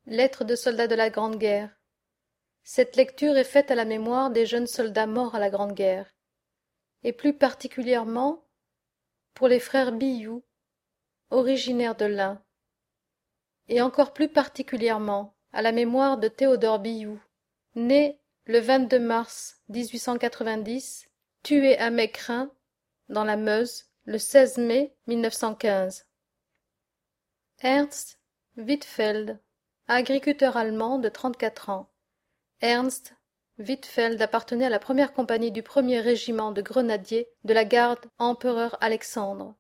Lettres de soldats de la Grande Guerre. Cette lecture est faite à la mémoire des jeunes soldats morts à la Grande Guerre, et plus particulièrement pour les frères Billaud, originaires de l'Ain, et encore plus particulièrement à la mémoire de Théodore Billaud, né le 22 mars 1890, tué à Mecrin, dans la Meuse, le 16 mai 1915. Ernst Wittfeld, agriculteur allemand de 34 ans. Ernst Wittfeld appartenait à la première compagnie du 1er régiment de grenadiers de la garde Empereur Alexandre.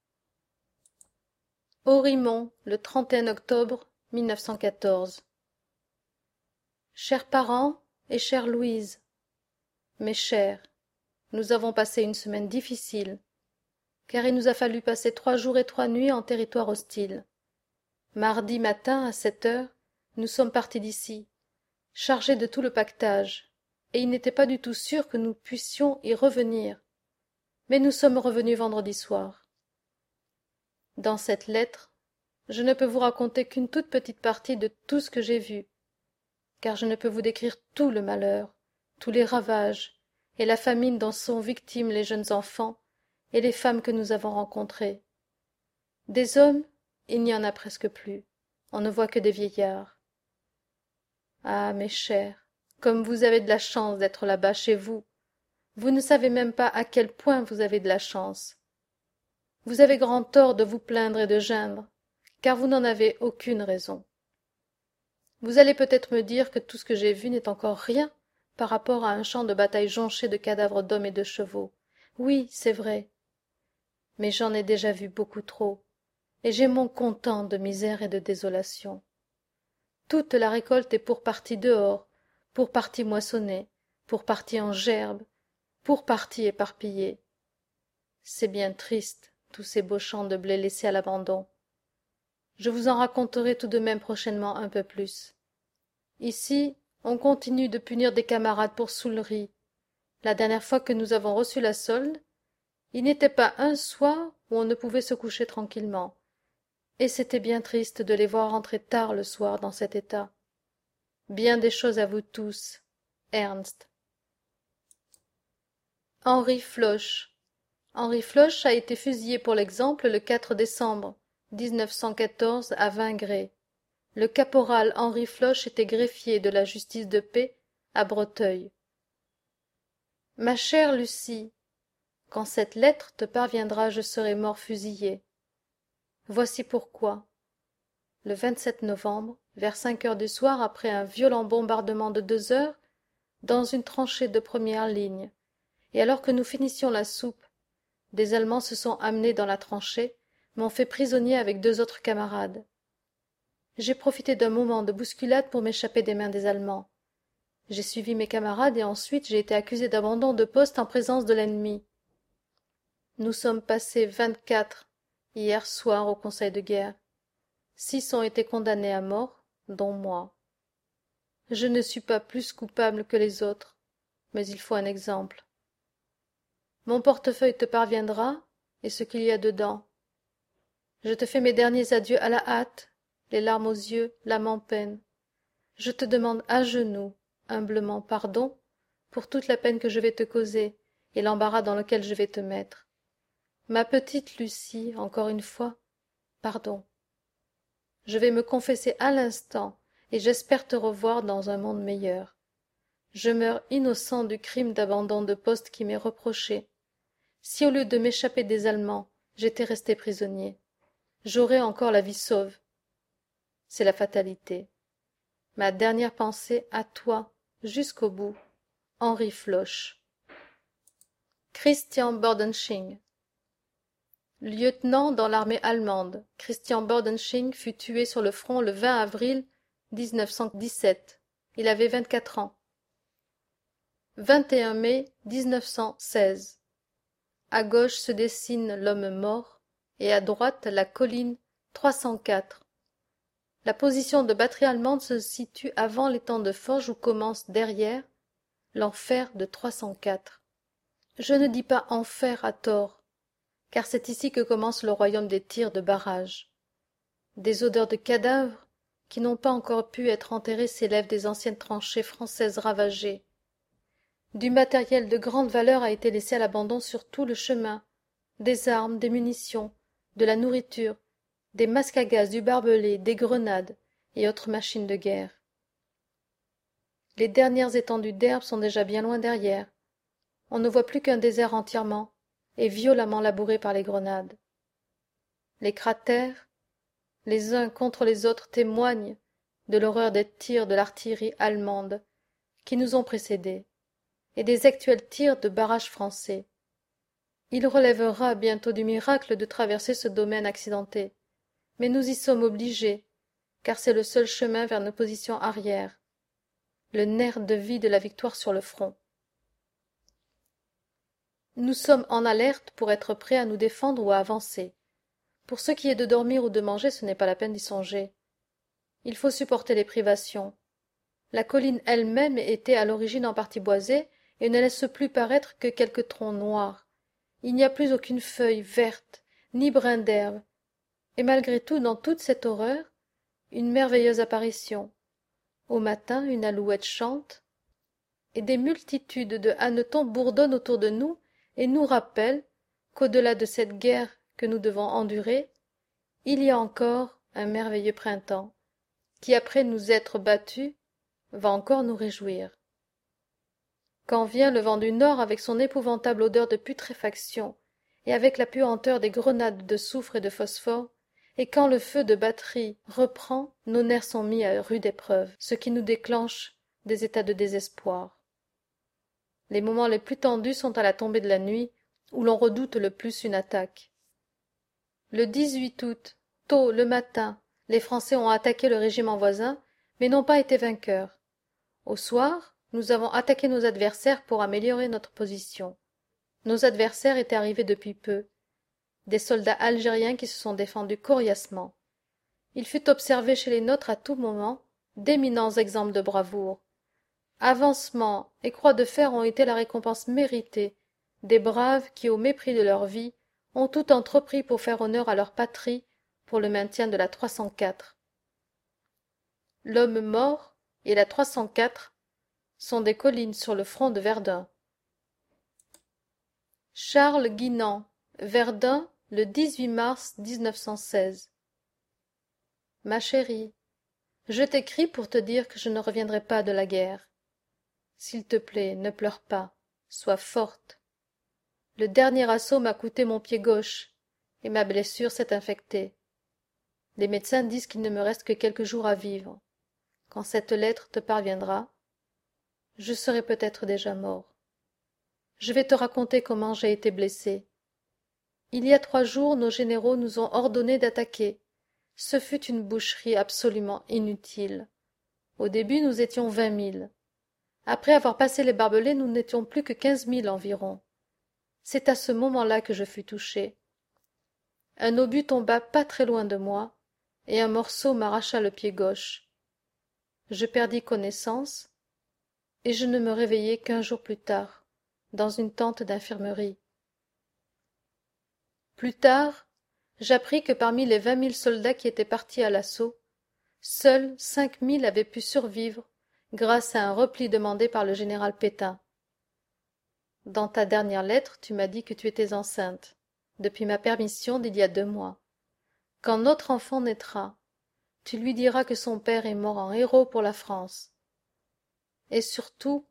Aurimont, le 31 octobre 1914. Chers parents et chère Louise, mes chers, nous avons passé une semaine difficile, car il nous a fallu passer 3 jours et 3 nuits en territoire hostile. Mardi matin, à 7 heures, nous sommes partis d'ici, chargés de tout le pactage, et il n'était pas du tout sûr que nous puissions y revenir. Mais nous sommes revenus vendredi soir. Dans cette lettre, je ne peux vous raconter qu'une toute petite partie de tout ce que j'ai vu, car je ne peux vous décrire tout le malheur, tous les ravages, et la famine dont sont victimes les jeunes enfants et les femmes que nous avons rencontrés. Des hommes, il n'y en a presque plus, on ne voit que des vieillards. Ah, mes chers, comme vous avez de la chance d'être là-bas chez vous. Vous ne savez même pas à quel point vous avez de la chance. Vous avez grand tort de vous plaindre et de geindre, car vous n'en avez aucune raison. Vous allez peut-être me dire que tout ce que j'ai vu n'est encore rien par rapport à un champ de bataille jonché de cadavres d'hommes et de chevaux. Oui, c'est vrai. Mais j'en ai déjà vu beaucoup trop, et j'ai mon comptant de misère et de désolation. Toute la récolte est pour partie dehors, pour partie moissonnée, pour partie en gerbe, pour partie éparpillée. C'est bien triste, tous ces beaux champs de blé laissés à l'abandon. Je vous en raconterai tout de même prochainement un peu plus. Ici, on continue de punir des camarades pour saoulerie. La dernière fois que nous avons reçu la solde, il n'était pas un soir où on ne pouvait se coucher tranquillement, et c'était bien triste de les voir rentrer tard le soir dans cet état. Bien des choses à vous tous, Ernst. Henri Floch. Henri Floch a été fusillé pour l'exemple le 4 décembre 1914 à Vingré. Le caporal Henri Floch était greffier de la justice de paix à Breteuil. Ma chère Lucie, quand cette lettre te parviendra, je serai mort fusillé. Voici pourquoi. Le 27 novembre, vers 5 heures du soir, après un violent bombardement de 2 heures, dans une tranchée de première ligne, et alors que nous finissions la soupe, des Allemands se sont amenés dans la tranchée, m'ont fait prisonnier avec 2 autres camarades. J'ai profité d'un moment de bousculade pour m'échapper des mains des Allemands. J'ai suivi mes camarades et ensuite j'ai été accusé d'abandon de poste en présence de l'ennemi. Nous sommes passés 24 hier soir au conseil de guerre. 6 ont été condamnés à mort, dont moi. Je ne suis pas plus coupable que les autres, mais il faut un exemple. Mon portefeuille te parviendra, et ce qu'il y a dedans. Je te fais mes derniers adieux à la hâte, les larmes aux yeux, l'âme en peine. Je te demande à genoux, humblement pardon, pour toute la peine que je vais te causer, et l'embarras dans lequel je vais te mettre. Ma petite Lucie, encore une fois, pardon. Je vais me confesser à l'instant, et j'espère te revoir dans un monde meilleur. Je meurs innocent du crime d'abandon de poste qui m'est reproché. Si au lieu de m'échapper des Allemands, j'étais resté prisonnier, j'aurais encore la vie sauve. C'est la fatalité. Ma dernière pensée à toi, jusqu'au bout. Henri Floch. Christian Bordensching. Lieutenant dans l'armée allemande, Christian Bordensching fut tué sur le front le 20 avril 1917. Il avait 24 ans. 21 mai 1916. À gauche se dessine l'homme mort, et à droite la colline 304. La position de batterie allemande se situe avant l'étang de Forges où commence derrière l'enfer de 304. Je ne dis pas enfer à tort, car c'est ici que commence le royaume des tirs de barrage. Des odeurs de cadavres qui n'ont pas encore pu être enterrés s'élèvent des anciennes tranchées françaises ravagées. Du matériel de grande valeur a été laissé à l'abandon sur tout le chemin, des armes, des munitions, de la nourriture, des masques à gaz, du barbelé, des grenades et autres machines de guerre. Les dernières étendues d'herbe sont déjà bien loin derrière. On ne voit plus qu'un désert entièrement et violemment labouré par les grenades. Les cratères, les uns contre les autres, témoignent de l'horreur des tirs de l'artillerie allemande qui nous ont précédés et des actuels tirs de barrages français. Il relèvera bientôt du miracle de traverser ce domaine accidenté, mais nous y sommes obligés, car c'est le seul chemin vers nos positions arrières, le nerf de vie de la victoire sur le front. Nous sommes en alerte pour être prêts à nous défendre ou à avancer. Pour ce qui est de dormir ou de manger, ce n'est pas la peine d'y songer. Il faut supporter les privations. La colline elle-même était à l'origine en partie boisée et ne laisse plus paraître que quelques troncs noirs. Il n'y a plus aucune feuille verte, ni brin d'herbe. Et malgré tout, dans toute cette horreur, une merveilleuse apparition. Au matin, une alouette chante, et des multitudes de hannetons bourdonnent autour de nous et nous rappellent qu'au-delà de cette guerre que nous devons endurer, il y a encore un merveilleux printemps, qui après nous être battus, va encore nous réjouir. Quand vient le vent du nord avec son épouvantable odeur de putréfaction, et avec la puanteur des grenades de soufre et de phosphore, et quand le feu de batterie reprend, nos nerfs sont mis à rude épreuve, ce qui nous déclenche des états de désespoir. Les moments les plus tendus sont à la tombée de la nuit, où l'on redoute le plus une attaque. Le 18 août, tôt le matin, les Français ont attaqué le régiment voisin, mais n'ont pas été vainqueurs. Au soir, nous avons attaqué nos adversaires pour améliorer notre position. Nos adversaires étaient arrivés depuis peu, des soldats algériens qui se sont défendus cordialement. Il fut observé chez les nôtres à tout moment d'éminents exemples de bravoure. Avancement et croix de fer ont été la récompense méritée des braves qui, au mépris de leur vie, ont tout entrepris pour faire honneur à leur patrie pour le maintien de la 304. L'homme mort et la 304 sont des collines sur le front de Verdun. Charles Guinan, Verdun, le 18 mars 1916. Ma chérie, je t'écris pour te dire que je ne reviendrai pas de la guerre. S'il te plaît, ne pleure pas, sois forte. Le dernier assaut m'a coûté mon pied gauche, et ma blessure s'est infectée. Les médecins disent qu'il ne me reste que quelques jours à vivre. Quand cette lettre te parviendra, je serai peut-être déjà mort. Je vais te raconter comment j'ai été blessé. Il y a 3 jours, nos généraux nous ont ordonné d'attaquer. Ce fut une boucherie absolument inutile. Au début, nous étions 20 000. Après avoir passé les barbelés, nous n'étions plus que 15 000 environ. C'est à ce moment-là que je fus touché. Un obus tomba pas très loin de moi, et un morceau m'arracha le pied gauche. Je perdis connaissance, et je ne me réveillai qu'1 jour plus tard, dans une tente d'infirmerie. Plus tard, j'appris que parmi les 20 000 soldats qui étaient partis à l'assaut, seuls 5 000 avaient pu survivre grâce à un repli demandé par le général Pétain. Dans ta dernière lettre, tu m'as dit que tu étais enceinte, depuis ma permission d'il y a 2 mois. Quand notre enfant naîtra, tu lui diras que son père est mort en héros pour la France. Et surtout,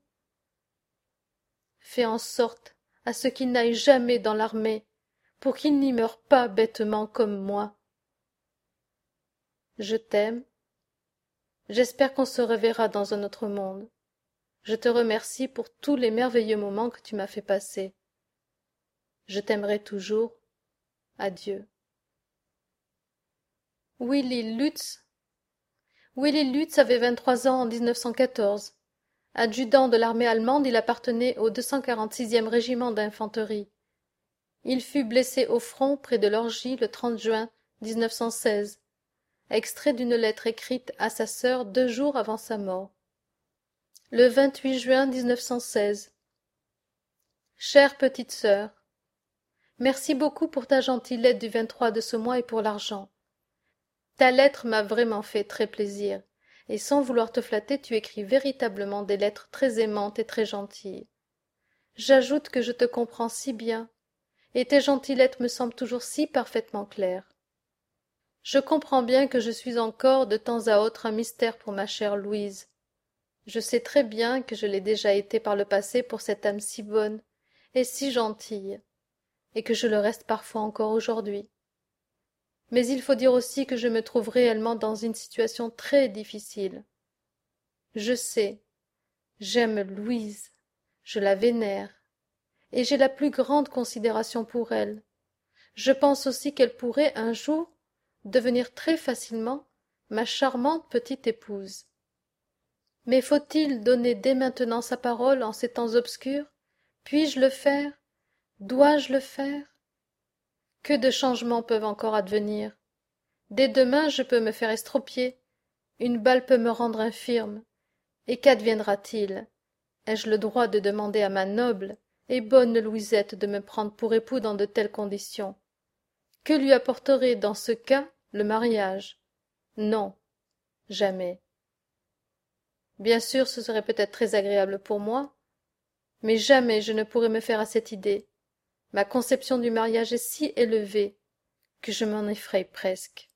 fais en sorte à ce qu'il n'aille jamais dans l'armée, pour qu'il n'y meure pas bêtement comme moi. Je t'aime. J'espère qu'on se reverra dans un autre monde. Je te remercie pour tous les merveilleux moments que tu m'as fait passer. Je t'aimerai toujours. Adieu. Willy Lutz. Willy Lutz avait 23 ans en 1914. Adjudant de l'armée allemande, il appartenait au 246e régiment d'infanterie. Il fut blessé au front près de l'Orgie le 30 juin 1916. Extrait d'une lettre écrite à sa sœur 2 jours avant sa mort. Le 28 juin 1916. Chère petite sœur, merci beaucoup pour ta gentille lettre du 23 de ce mois et pour l'argent. Ta lettre m'a vraiment fait très plaisir, et sans vouloir te flatter, tu écris véritablement des lettres très aimantes et très gentilles. J'ajoute que je te comprends si bien, et tes gentilles lettres me semblent toujours si parfaitement claires. Je comprends bien que je suis encore de temps à autre un mystère pour ma chère Louise. Je sais très bien que je l'ai déjà été par le passé pour cette âme si bonne et si gentille, et que je le reste parfois encore aujourd'hui. Mais il faut dire aussi que je me trouve réellement dans une situation très difficile. Je sais, j'aime Louise, je la vénère, et j'ai la plus grande considération pour elle. Je pense aussi qu'elle pourrait un jour devenir très facilement ma charmante petite épouse. Mais faut-il donner dès maintenant sa parole en ces temps obscurs? Puis-je le faire? Dois-je le faire? Que de changements peuvent encore advenir? Dès demain je peux me faire estropier, une balle peut me rendre infirme, et qu'adviendra-t-il? Ai-je le droit de demander à ma noble et bonne Louisette de me prendre pour époux dans de telles conditions? Que lui apporterait dans ce cas le mariage? Non, jamais. Bien sûr, ce serait peut-être très agréable pour moi, mais jamais je ne pourrais me faire à cette idée. Ma conception du mariage est si élevée que je m'en effraie presque.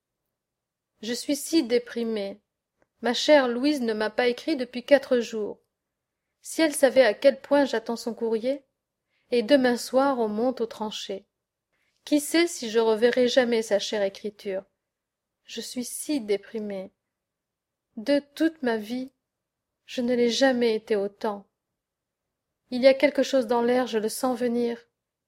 Je suis si déprimée. Ma chère Louise ne m'a pas écrit depuis 4 jours. Si elle savait à quel point j'attends son courrier, et demain soir on monte aux tranchées. Qui sait si je reverrai jamais sa chère écriture? Je suis si déprimée. De toute ma vie, je ne l'ai jamais été autant. Il y a quelque chose dans l'air, je le sens venir.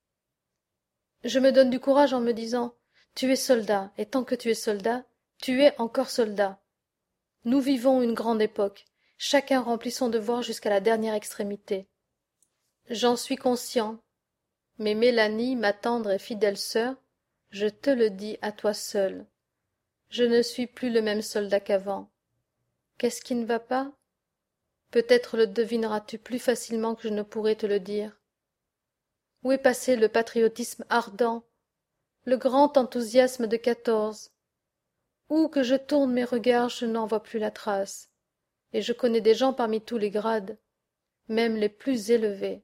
Je me donne du courage en me disant « Tu es soldat, et tant que tu es soldat, tu es encore soldat. Nous vivons une grande époque, chacun remplit son devoir jusqu'à la dernière extrémité. J'en suis conscient, mais Mélanie, ma tendre et fidèle sœur, je te le dis à toi seule. Je ne suis plus le même soldat qu'avant. Qu'est-ce qui ne va pas? Peut-être le devineras-tu plus facilement que je ne pourrais te le dire. Où est passé le patriotisme ardent, le grand enthousiasme de 14? Où que je tourne mes regards, je n'en vois plus la trace, et je connais des gens parmi tous les grades, même les plus élevés.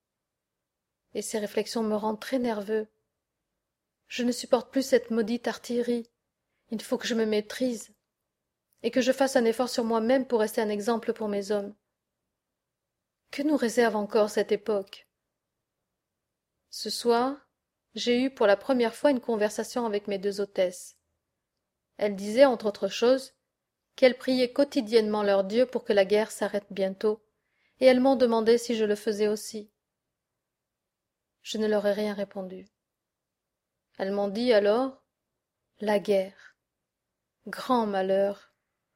Et ces réflexions me rendent très nerveux. Je ne supporte plus cette maudite artillerie. Il faut que je me maîtrise, et que je fasse un effort sur moi-même pour rester un exemple pour mes hommes. Que nous réserve encore cette époque? Ce soir, j'ai eu pour la première fois une conversation avec mes 2 hôtesses. Elles disaient, entre autres choses, qu'elles priaient quotidiennement leur Dieu pour que la guerre s'arrête bientôt, et elles m'ont demandé si je le faisais aussi. Je ne leur ai rien répondu. Elles m'ont dit alors « La guerre, grand malheur !»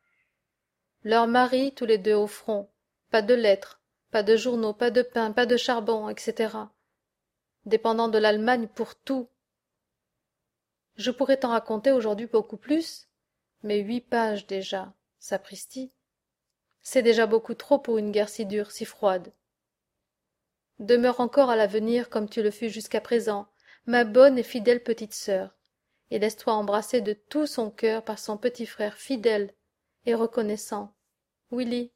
Leurs maris, tous les 2 au front, pas de lettres, pas de journaux, pas de pain, pas de charbon, etc. Dépendant de l'Allemagne pour tout. Je pourrais t'en raconter aujourd'hui beaucoup plus, mais 8 pages déjà, sapristi. C'est déjà beaucoup trop pour une guerre si dure, si froide. Demeure encore à l'avenir comme tu le fus jusqu'à présent, ma bonne et fidèle petite sœur, et laisse-toi embrasser de tout son cœur par son petit frère fidèle et reconnaissant, Willy.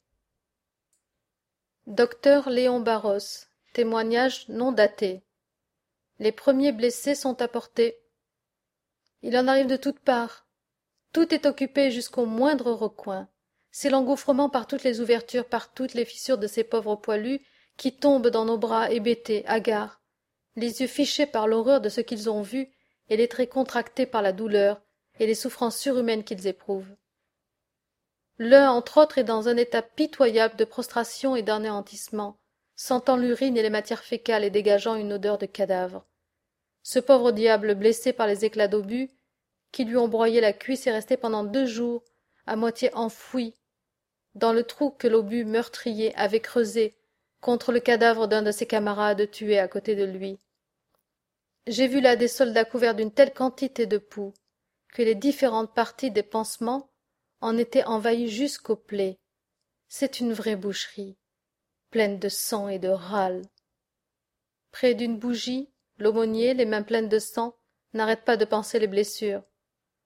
Docteur Léon Barros, témoignage non daté. Les premiers blessés sont apportés. Il en arrive de toutes parts. Tout est occupé jusqu'au moindre recoin. C'est l'engouffrement par toutes les ouvertures, par toutes les fissures de ces pauvres poilus qui tombent dans nos bras hébétés, hagards, les yeux fichés par l'horreur de ce qu'ils ont vu et les traits contractés par la douleur et les souffrances surhumaines qu'ils éprouvent. L'un, entre autres, est dans un état pitoyable de prostration et d'anéantissement, sentant l'urine et les matières fécales et dégageant une odeur de cadavre. Ce pauvre diable blessé par les éclats d'obus, qui lui ont broyé la cuisse, est resté pendant 2 jours, à moitié enfoui, dans le trou que l'obus meurtrier avait creusé contre le cadavre d'un de ses camarades tué à côté de lui. J'ai vu là des soldats couverts d'une telle quantité de poux que les différentes parties des pansements en étaient envahies jusqu'aux plaies. C'est une vraie boucherie, pleine de sang et de râle. Près d'une bougie, l'aumônier, les mains pleines de sang, n'arrête pas de panser les blessures.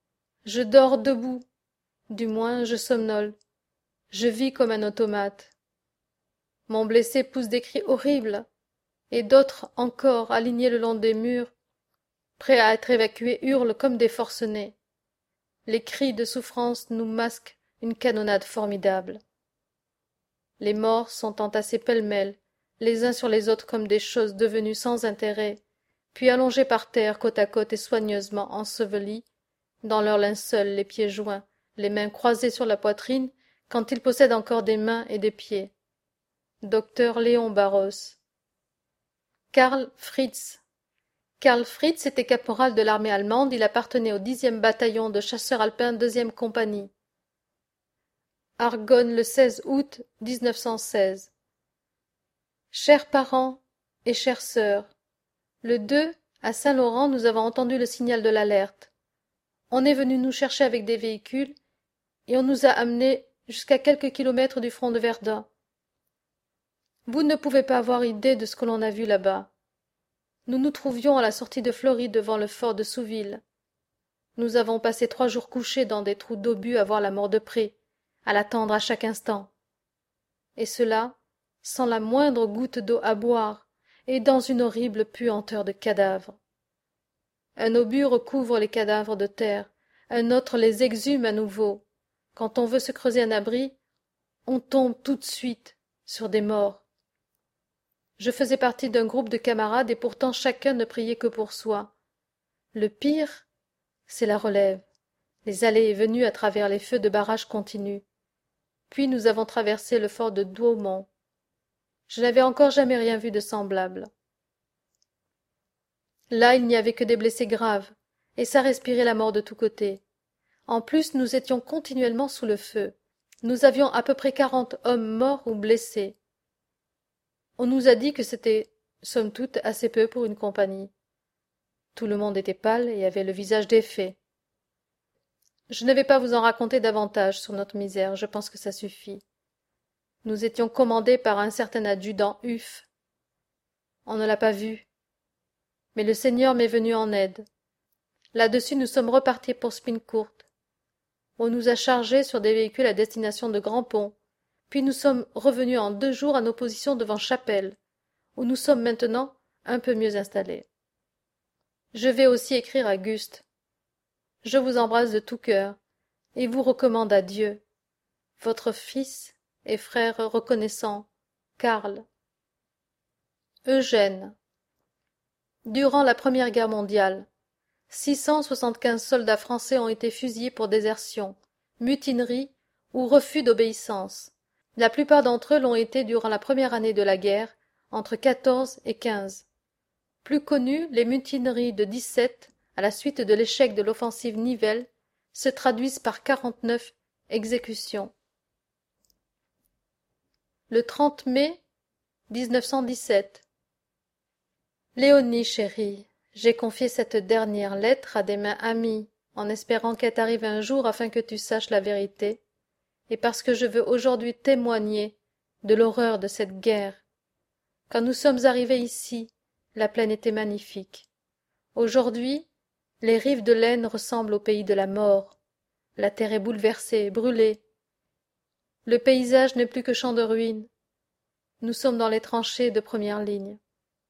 Je dors debout, du moins je somnole. Je vis comme un automate. Mon blessé pousse des cris horribles, et d'autres encore, alignés le long des murs, prêts à être évacués, hurlent comme des forcenés. Les cris de souffrance nous masquent une canonnade formidable. Les morts sont entassés pêle-mêle, les uns sur les autres comme des choses devenues sans intérêt, puis allongés par terre côte à côte et soigneusement ensevelis, dans leurs linceuls, les pieds joints, les mains croisées sur la poitrine, quand ils possèdent encore des mains et des pieds. Docteur Léon Barros. Karl Fritz. Karl Fritz était caporal de l'armée allemande, il appartenait au 10e bataillon de chasseurs alpins 2e compagnie. Argonne le 16 août 1916. Chers parents et chères sœurs, le 2, à Saint-Laurent, nous avons entendu le signal de l'alerte. On est venu nous chercher avec des véhicules et on nous a amenés jusqu'à quelques kilomètres du front de Verdun. Vous ne pouvez pas avoir idée de ce que l'on a vu là-bas. Nous nous trouvions à la sortie de Fleury devant le fort de Souville. Nous avons passé 3 jours couchés dans des trous d'obus à voir la mort de près, à l'attendre à chaque instant. Et cela, sans la moindre goutte d'eau à boire, et dans une horrible puanteur de cadavres. Un obus recouvre les cadavres de terre, un autre les exhume à nouveau. Quand on veut se creuser un abri, on tombe tout de suite sur des morts. Je faisais partie d'un groupe de camarades et pourtant chacun ne priait que pour soi. Le pire, c'est la relève, les allées et venues à travers les feux de barrage continus. Puis nous avons traversé le fort de Douaumont. Je n'avais encore jamais rien vu de semblable. Là, il n'y avait que des blessés graves, et ça respirait la mort de tous côtés. En plus, nous étions continuellement sous le feu. Nous avions à peu près 40 hommes morts ou blessés. On nous a dit que c'était, somme toute, assez peu pour une compagnie. Tout le monde était pâle et avait le visage défait. Je ne vais pas vous en raconter davantage sur notre misère, je pense que ça suffit. Nous étions commandés par un certain adjudant Huff. On ne l'a pas vu. Mais le Seigneur m'est venu en aide. Là-dessus, nous sommes repartis pour Spincourt. On nous a chargés sur des véhicules à destination de Grandpont. Puis nous sommes revenus en 2 jours à nos positions devant Chapelle, où nous sommes maintenant un peu mieux installés. Je vais aussi écrire à Gust. Je vous embrasse de tout cœur et vous recommande à Dieu. Votre fils et frère reconnaissant, Karl. Eugène. Durant la Première Guerre mondiale, 675 soldats français ont été fusillés pour désertion, mutinerie ou refus d'obéissance. La plupart d'entre eux l'ont été durant la première année de la guerre, entre 14 et 15. Plus connues, les mutineries de 17, à la suite de l'échec de l'offensive Nivelle, se traduisent par 49 exécutions. Le 30 mai 1917. Léonie, chérie, j'ai confié cette dernière lettre à des mains amies, en espérant qu'elle t'arrive un jour afin que tu saches la vérité, et parce que je veux aujourd'hui témoigner de l'horreur de cette guerre. Quand nous sommes arrivés ici, la plaine était magnifique. Aujourd'hui, les rives de l'Aisne ressemblent au pays de la mort. La terre est bouleversée, brûlée. Le paysage n'est plus que champ de ruines. Nous sommes dans les tranchées de première ligne.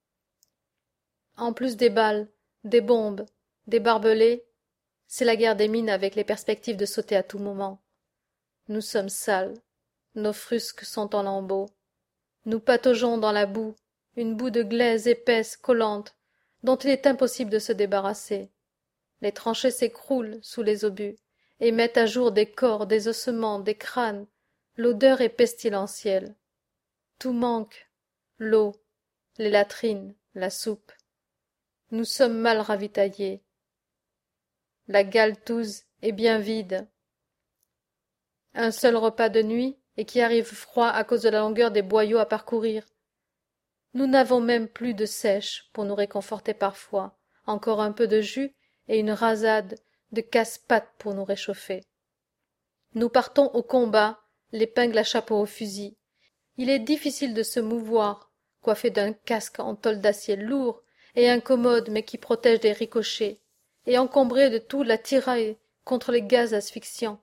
En plus des balles, des bombes, des barbelés, c'est la guerre des mines avec les perspectives de sauter à tout moment. Nous sommes sales, nos frusques sont en lambeaux. Nous pataugeons dans la boue, une boue de glaise épaisse, collante, dont il est impossible de se débarrasser. Les tranchées s'écroulent sous les obus et mettent à jour des corps, des ossements, des crânes. L'odeur est pestilentielle. Tout manque, l'eau, les latrines, la soupe. Nous sommes mal ravitaillés. La galtouze est bien vide. Un seul repas de nuit, et qui arrive froid à cause de la longueur des boyaux à parcourir. Nous n'avons même plus de sèche pour nous réconforter parfois, encore un peu de jus et une rasade de casse-pâtes pour nous réchauffer. Nous partons au combat, l'épingle à chapeau au fusil. Il est difficile de se mouvoir, coiffé d'un casque en tôle d'acier lourd et incommode mais qui protège des ricochets, et encombré de tout l'attirail contre les gaz asphyxiants.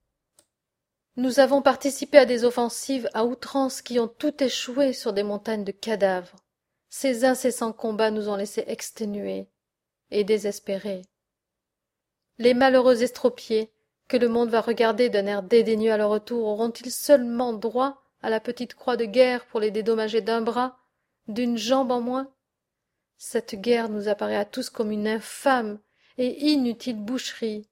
Nous avons participé à des offensives à outrance qui ont toutes échoué sur des montagnes de cadavres. Ces incessants combats nous ont laissés exténués et désespérés. Les malheureux estropiés, que le monde va regarder d'un air dédaigneux à leur retour, auront-ils seulement droit à la petite croix de guerre pour les dédommager d'un bras, d'une jambe en moins? Cette guerre nous apparaît à tous comme une infâme et inutile boucherie.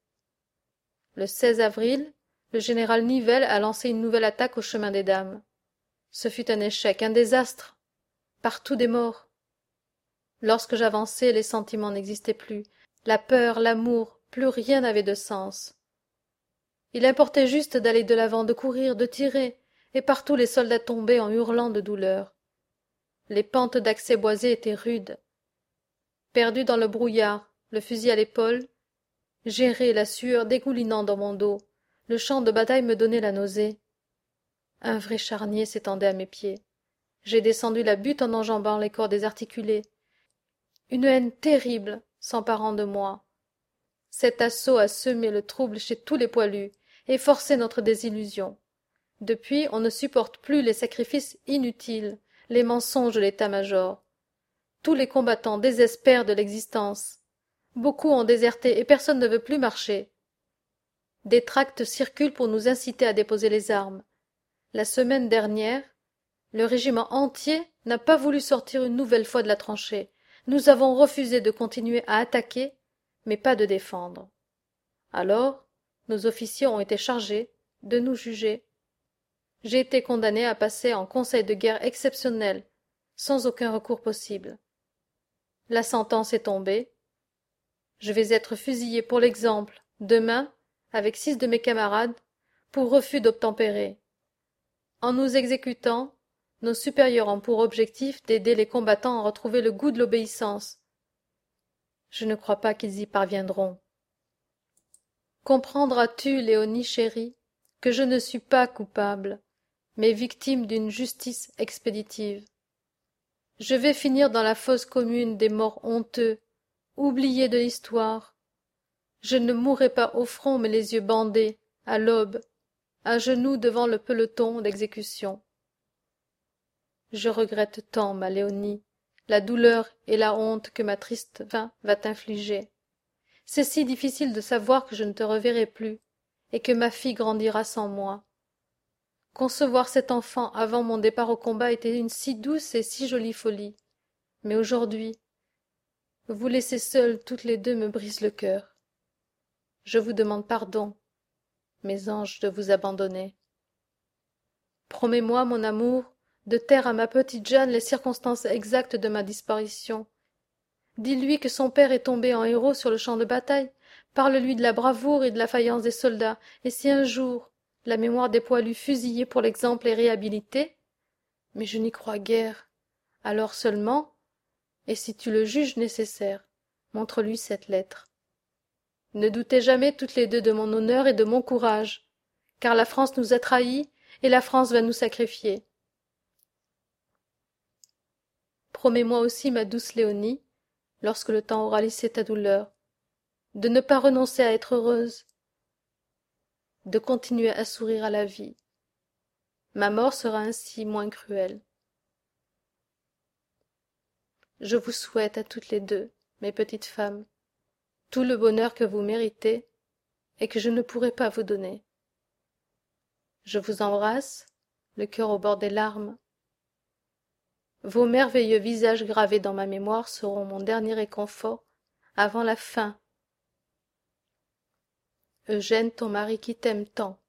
Le 16 avril, le général Nivelle a lancé une nouvelle attaque au chemin des Dames. Ce fut un échec, un désastre. Partout des morts. Lorsque j'avançai, les sentiments n'existaient plus. La peur, l'amour, plus rien n'avait de sens. Il importait juste d'aller de l'avant, de courir, de tirer, et partout les soldats tombaient en hurlant de douleur. Les pentes d'accès boisées étaient rudes. Perdu dans le brouillard, le fusil à l'épaule, j'errais, la sueur dégoulinant dans mon dos. Le champ de bataille me donnait la nausée. Un vrai charnier s'étendait à mes pieds. J'ai descendu la butte en enjambant les corps désarticulés. Une haine terrible s'emparant de moi. Cet assaut a semé le trouble chez tous les poilus et forcé notre désillusion. Depuis, on ne supporte plus les sacrifices inutiles, les mensonges de l'état-major. Tous les combattants désespèrent de l'existence. Beaucoup ont déserté et personne ne veut plus marcher. Des tracts circulent pour nous inciter à déposer les armes. La semaine dernière, le régiment entier n'a pas voulu sortir une nouvelle fois de la tranchée. Nous avons refusé de continuer à attaquer, mais pas de défendre. Alors, nos officiers ont été chargés de nous juger. J'ai été condamné à passer en conseil de guerre exceptionnel, sans aucun recours possible. La sentence est tombée. Je vais être fusillé pour l'exemple, demain, avec 6 de mes camarades, pour refus d'obtempérer. En nous exécutant, nos supérieurs ont pour objectif d'aider les combattants à retrouver le goût de l'obéissance. Je ne crois pas qu'ils y parviendront. Comprendras-tu, Léonie chérie, que je ne suis pas coupable, mais victime d'une justice expéditive. Je vais finir dans la fosse commune des morts honteux, oubliés de l'histoire. Je ne mourrai pas au front mais les yeux bandés, à l'aube, à genoux devant le peloton d'exécution. Je regrette tant, ma Léonie, la douleur et la honte que ma triste fin va t'infliger. C'est si difficile de savoir que je ne te reverrai plus, et que ma fille grandira sans moi. Concevoir cet enfant avant mon départ au combat était une si douce et si jolie folie. Mais aujourd'hui, vous laisser seules toutes les deux me brise le cœur. Je vous demande pardon, mes anges, de vous abandonner. Promets-moi, mon amour, de taire à ma petite Jeanne les circonstances exactes de ma disparition. Dis-lui que son père est tombé en héros sur le champ de bataille. Parle-lui de la bravoure et de la faïence des soldats, et si un jour la mémoire des poilus fusillés pour l'exemple est réhabilitée, mais je n'y crois guère, alors seulement, et si tu le juges nécessaire, montre-lui cette lettre. Ne doutez jamais toutes les deux de mon honneur et de mon courage, car la France nous a trahis et la France va nous sacrifier. Promets-moi aussi, ma douce Léonie, lorsque le temps aura lissé ta douleur, de ne pas renoncer à être heureuse, de continuer à sourire à la vie. Ma mort sera ainsi moins cruelle. Je vous souhaite à toutes les deux, mes petites femmes, tout le bonheur que vous méritez et que je ne pourrai pas vous donner. Je vous embrasse, le cœur au bord des larmes. Vos merveilleux visages gravés dans ma mémoire seront mon dernier réconfort avant la fin. Eugène, ton mari qui t'aime tant.